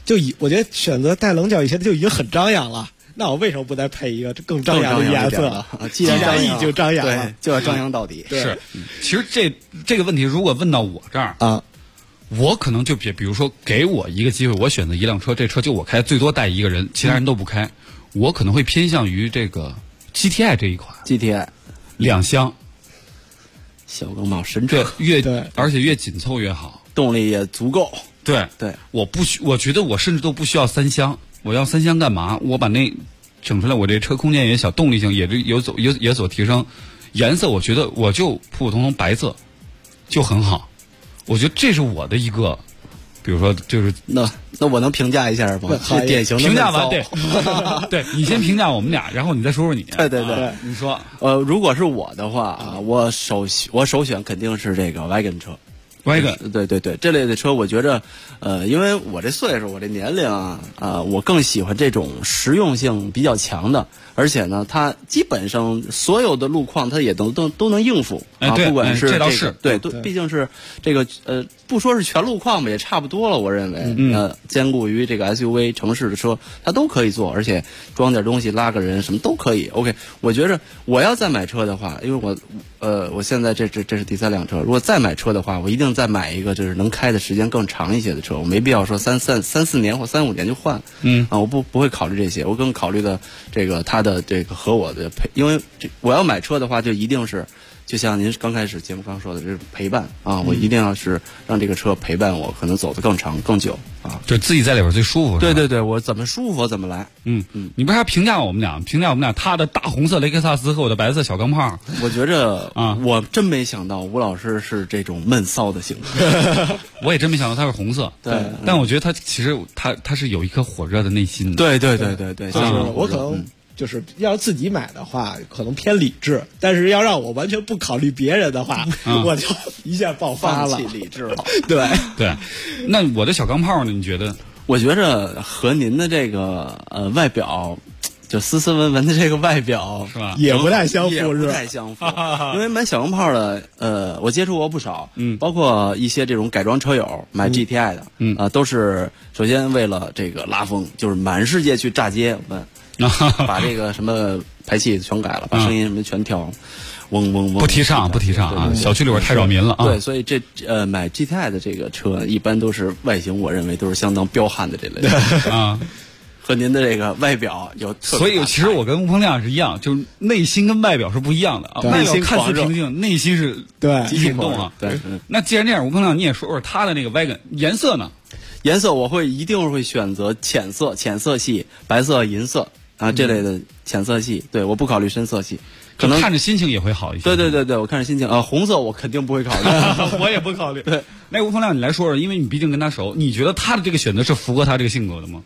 我觉得选择带棱角一些就已经很张扬了。那我为什么不再配一个更张扬的颜色？ 既然已经张扬了， 对，就要张扬到底。 是，其实这个问题如果问到我这儿啊， 我可能就比如说给我一个机会，我选择一辆车，这车就我开，最多带一个人，其他人都不开，我可能会偏向于这个 GTI 这一款。 GTI 2厢， 小钢炮神车， 而且越紧凑越好， 动力也足够。 对，我觉得我甚至都不需要3厢。我要3厢干嘛？我把那整出来，我这车空间也小，动力性也有所提升。颜色我觉得我就普普通通白色就很好。我觉得这是我的一个，比如说就是那我能评价一下吗？是典型的评价吧，对，对你先评价我们俩，然后你再说说你。 对， 你说， 如果是我的话，我首选肯定是这个 wagon 车。对，这类的车我觉着，因为我这岁数，我这年龄啊，我更喜欢这种实用性比较强的，而且呢，它基本上所有的路况它也都能应付啊，不管是这倒是对，毕竟是这个不说是全路况吧，也差不多了，我认为，兼顾于这个 SUV 城市的车，它都可以做，而且装点东西拉个人什么都可以。OK， 我觉着我要再买车的话，因为我现在这是第3辆车，如果再买车的话，我一定再买一个就是能开的时间更长一些的车，我没必要说三四年或3、5年就换。我不会考虑这些，我更考虑的这个它的这个和我的因为我要买车的话，就一定是就像您刚开始节目刚说的，这是陪伴啊，我一定要是让这个车陪伴我，可能走得更长更久啊， 就自己在里边最舒服。 对，我怎么舒服我怎么来。 你不是还评价我们俩？他的大红色雷克萨斯和我的白色小钢炮。 我觉着我真没想到吴老师是这种闷骚的性格。 我也真没想到他是红色。 对， 但我觉得他其实他是有一颗火热的内心的。对， 就是我可能。就是要自己买的话，可能偏理智；但是要让我完全不考虑别人的话，我就一下爆发了。 放弃理智了。 对，那我的小钢炮呢？你觉得？ 我觉着和您的这个外表，就斯斯文文的这个外表是吧？ 也不太相符， 因为买小钢炮的，我接触过不少，包括一些这种改装车友买 GTI 的，都是首先为了这个拉风，就是满世界去炸街把这个什么排气全改了，把声音什么全调，嗡嗡嗡。 不提倡啊！小区里边太扰民了啊！ 对，所以买 GTI 的这个车，一般都是外形，我认为都是相当彪悍的这类啊。 和您的这个外表有特别， 所以其实我跟吴鹏亮是一样，就是内心跟外表是不一样的啊。外表看似平静，内心是激情动啊。 对， 那既然这样，吴鹏亮你也说说他的那个 wagon 颜色呢？ 颜色我一定会选择浅色系，白色、银色。这类的浅色系，对，我不考虑深色系，可能看着心情也会好一些。 对，我看着心情红色我肯定不会考虑， 我也不考虑。 对， 那吴鹏亮，你来说说，因为你毕竟跟他熟，你觉得他的这个选择是符合他这个性格的吗？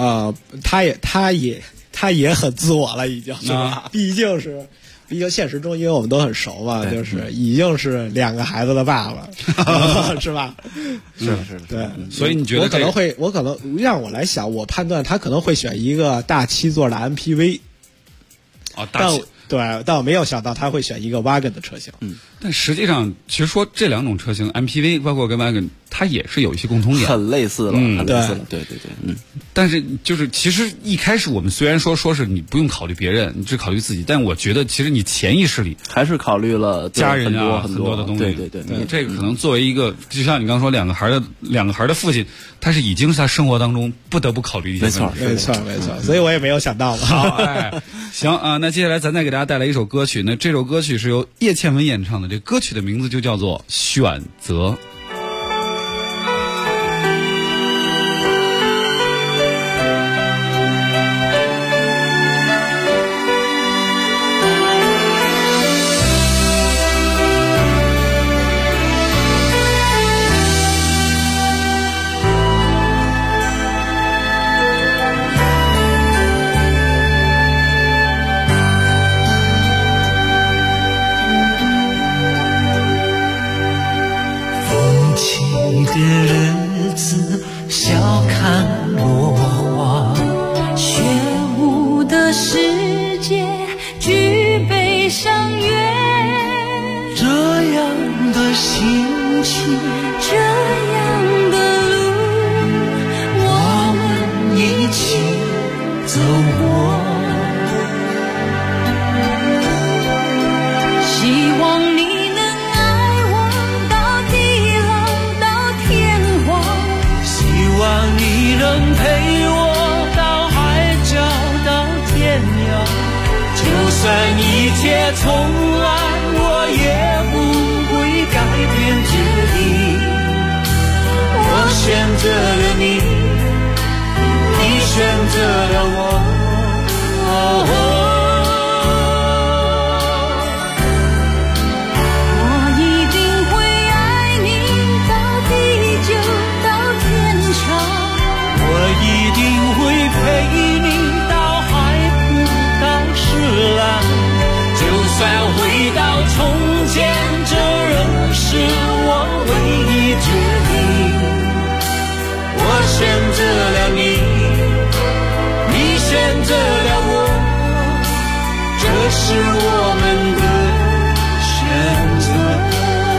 他也很自我了，已经是吧？毕竟现实中，因为我们都很熟嘛，就是已经是2个孩子的爸爸，是吧？ 是， 对。 所以你觉得我可能让我来想，我判断他可能会选一个大7座的 MPV。但我没有想到他会选一个 wagon 的车型。 但实际上，其实说这2种车型 MPV 包括跟 wagon， 它也是有一些共通点， 很类似了，很类似了。对， 但是就是其实一开始我们虽然说是你不用考虑别人，你只考虑自己，但我觉得其实你潜意识里还是考虑了家人啊很多的东西。 对， 你这个可能作为一个，就像你刚刚说2个孩的父亲，他是已经是他生活当中不得不考虑的一些问题。 没错，所以我也没有想到嘛。 好，行啊，那接下来咱再给大家带来一首歌曲，那这首歌曲是由叶倩文演唱的，这歌曲的名字就叫做《选择》。 的日子，笑看落花， 雪舞的世界，举杯相约， 这样的心情， 这样的路，我们陪我到海角到天涯，就算一切重来，我也不会改变决定。我选择了你，你选择了我。 我一定会爱你到地久到天长， 我一定会陪你到海枯到石烂，就算回到从前，这仍是我唯一决定。我选择了你，你选择了我，这是我们的选择。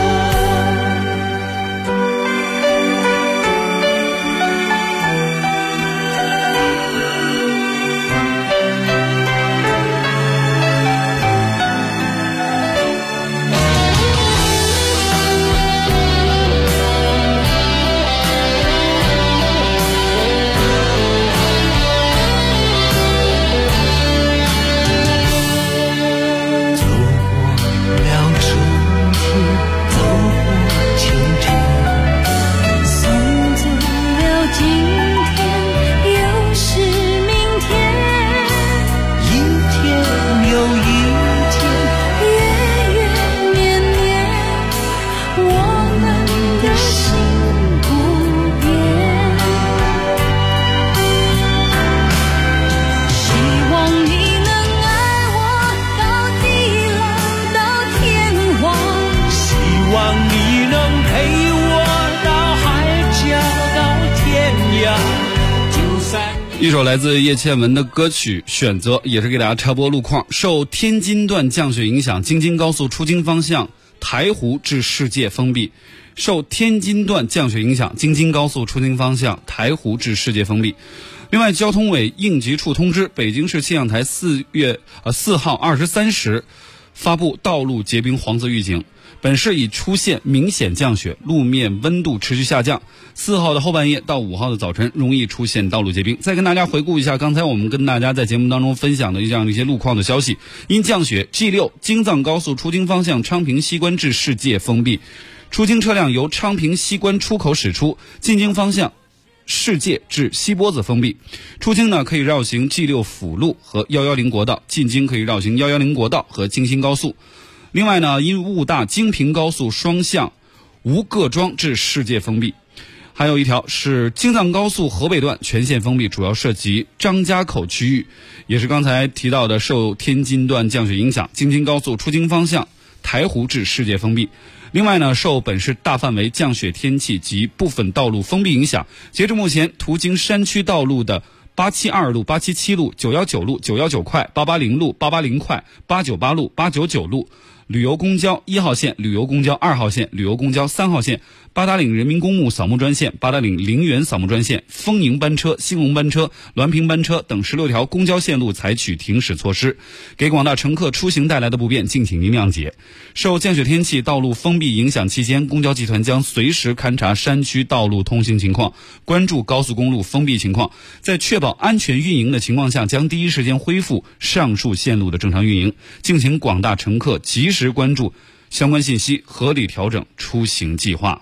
一首来自叶倩文的歌曲《选择》，也是给大家插播路况。受天津段降雪影响，京津高速出京方向台湖至世界封闭。受天津段降雪影响，京津高速出京方向台湖至世界封闭。另外，交通委应急处通知，北京市气象台4号23时发布道路结冰黄色预警。本市已出现明显降雪，路面温度持续下降。4号的后半夜到5号的早晨容易出现道路结冰。再跟大家回顾一下刚才我们跟大家在节目当中分享的这样的一些路况的消息。因降雪 ，G6 京藏高速出京方向昌平西关至世界封闭，出京车辆由昌平西关出口驶出，进京方向世界至西坡子封闭。出京呢可以绕行 G6 辅路和110国道，进京可以绕行110国道和京新高速。另外呢，因雾大，京平高速双向无各桩至世界封闭。还有一条是京藏高速河北段全线封闭，主要涉及张家口区域，也是刚才提到的受天津段降雪影响，京津高速出京方向台湖至世界封闭。另外呢，受本市大范围降雪天气及部分道路封闭影响，截至目前，途经山区道路的872路、877路、919路、919快、880路、880快、898路、899路、旅游公交1号线、旅游公交2号线、旅游公交3号线、八达岭人民公墓扫墓专线、八达岭陵园扫墓专线、丰宁班车、兴隆班车、滦平班车等16条公交线路采取停驶措施，给广大乘客出行带来的不便敬请您谅解。受降雪天气道路封闭影响期间，公交集团将随时勘察山区道路通行情况，关注高速公路封闭情况，在确保安全运营的情况下，将第一时间恢复上述线路的正常运营。敬请广大乘客及时关注相关信息，合理调整出行计划。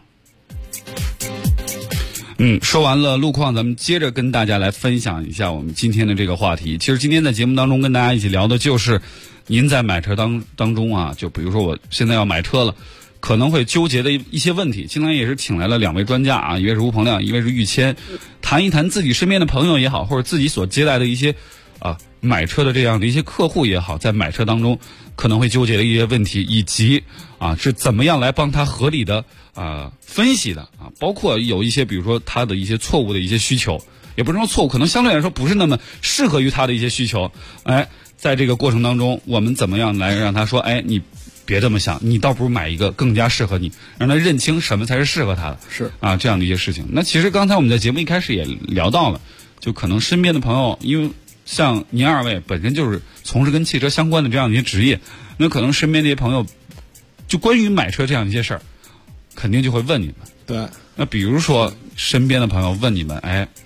说完了路况，咱们接着跟大家来分享一下我们今天的这个话题。其实今天在节目当中跟大家一起聊的就是您在买车当中啊，就比如说我现在要买车了，可能会纠结的一些问题。今天也是请来了2位专家啊，一位是吴鹏亮，一位是玉谦，谈一谈自己身边的朋友也好，或者自己所接待的一些买车的这样的一些客户也好，在买车当中可能会纠结的一些问题，以及是怎么样来帮他合理的分析的包括有一些比如说他的一些错误的一些需求，也不是说错误，可能相对来说不是那么适合于他的一些需求。在这个过程当中，我们怎么样来让他说，你别这么想，你倒不如买一个更加适合你，让他认清什么才是适合他的，是这样的一些事情。那其实刚才我们在节目一开始也聊到了，就可能身边的朋友，因为像您2位本身就是从事跟汽车相关的这样的一些职业，那可能身边这些朋友就关于买车这样一些事儿，肯定就会问你们。 对， 那比如说身边的朋友问你们，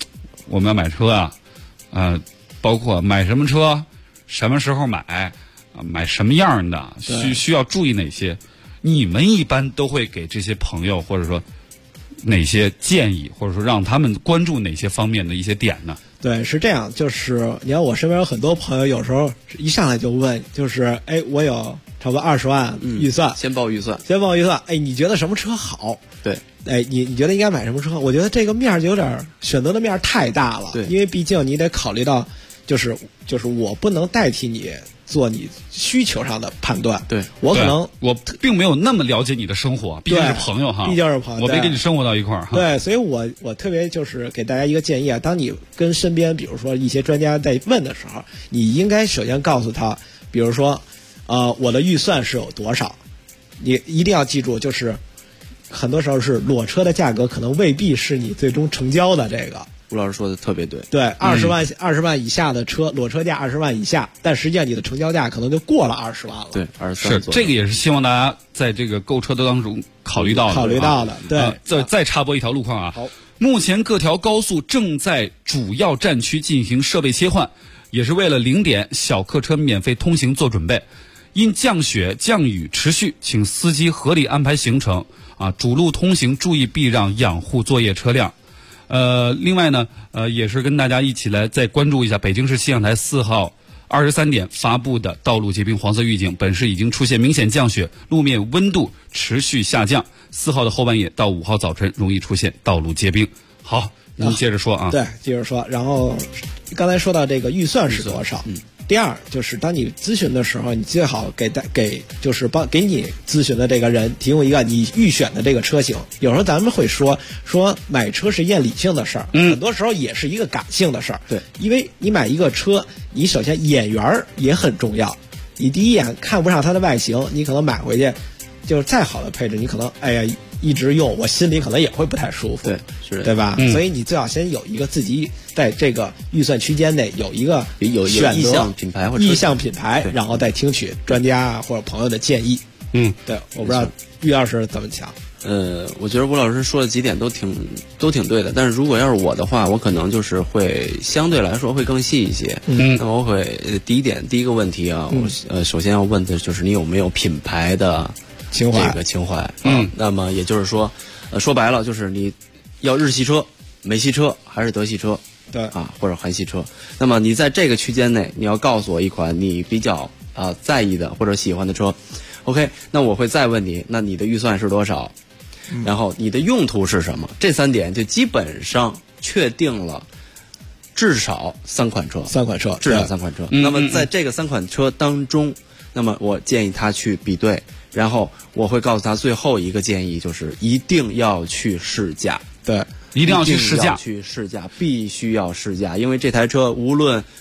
我们要买车啊，包括买什么车，什么时候买，买什么样的，需要注意哪些？你们一般都会给这些朋友或者说哪些建议，或者说让他们关注哪些方面的一些点呢？ 对，是这样，就是你看我身边有很多朋友，有时候一上来就问，就是我有差不多20万预算， 先报预算， 你觉得什么车好？ 对， 你觉得应该买什么车？我觉得这个面就有点选择的面太大了， 对， 因为毕竟你得考虑到，就是我不能代替你做你需求上的判断， 对， 我并没有那么了解你的生活，毕竟是朋友哈，我没跟你生活到一块儿哈。 对，所以我特别就是给大家一个建议啊，当你跟身边比如说一些专家在问的时候，你应该首先告诉他，比如说我的预算是有多少，你一定要记住，就是很多时候是裸车的价格可能未必是你最终成交的这个。 吴老师说的特别对， 对，20万以下的车，裸车价20万以下，但实际上你的成交价可能就过了20万了。 对，23 是这个也是希望大家在这个购车的当中考虑到的。 对， 再插播一条路况啊。好，目前各条高速正在主要站区进行设备切换，也是为了0点小客车免费通行做准备。因降雪降雨持续，请司机合理安排行程啊，主路通行注意避让养护作业车辆。另外呢，也是跟大家一起来再关注一下北京市气象台4号23点发布的道路结冰黄色预警，本市已经出现明显降雪，路面温度持续下降，4号的后半夜到5号早晨容易出现道路结冰。好，您接着说啊。 对，接着说。然后刚才说到这个预算是多少？第二就是当你咨询的时候，你最好给给你咨询的这个人提供一个你预选的这个车型。有时候咱们会说买车是一件理性的事儿，很多时候也是一个感性的事儿。 对， 因为你买一个车，你首先眼缘也很重要。你第一眼看不上它的外形，你可能买回去就是再好的配置，你可能一直用，我心里可能也会不太舒服。 对，是的， 对吧？所以你最好先有一个自己在这个预算区间内有一个选择意向品牌或者意向品牌，然后再听取专家或者朋友的建议。对，我不知道于老师怎么想。 我觉得吴老师说的几点都挺对的，但是如果要是我的话，我可能就是会相对来说会更细一些。那么我会第一个问题啊，我首先要问的就是你有没有品牌的情怀。那么也就是说，说白了就是你要日系车、美系车还是德系车， 对啊，或者韩系车。那么你在这个区间内，你要告诉我一款你比较在意的或者喜欢的车。OK， 那我会再问你，那你的预算是多少？然后你的用途是什么？这3点就基本上确定了至少3款车，至少3款车。那么在这个3款车当中，那么我建议他去比对，然后我会告诉他最后一个建议，就是一定要去试驾。 对， 一定要去试驾， 必须要试驾，因为这台车无论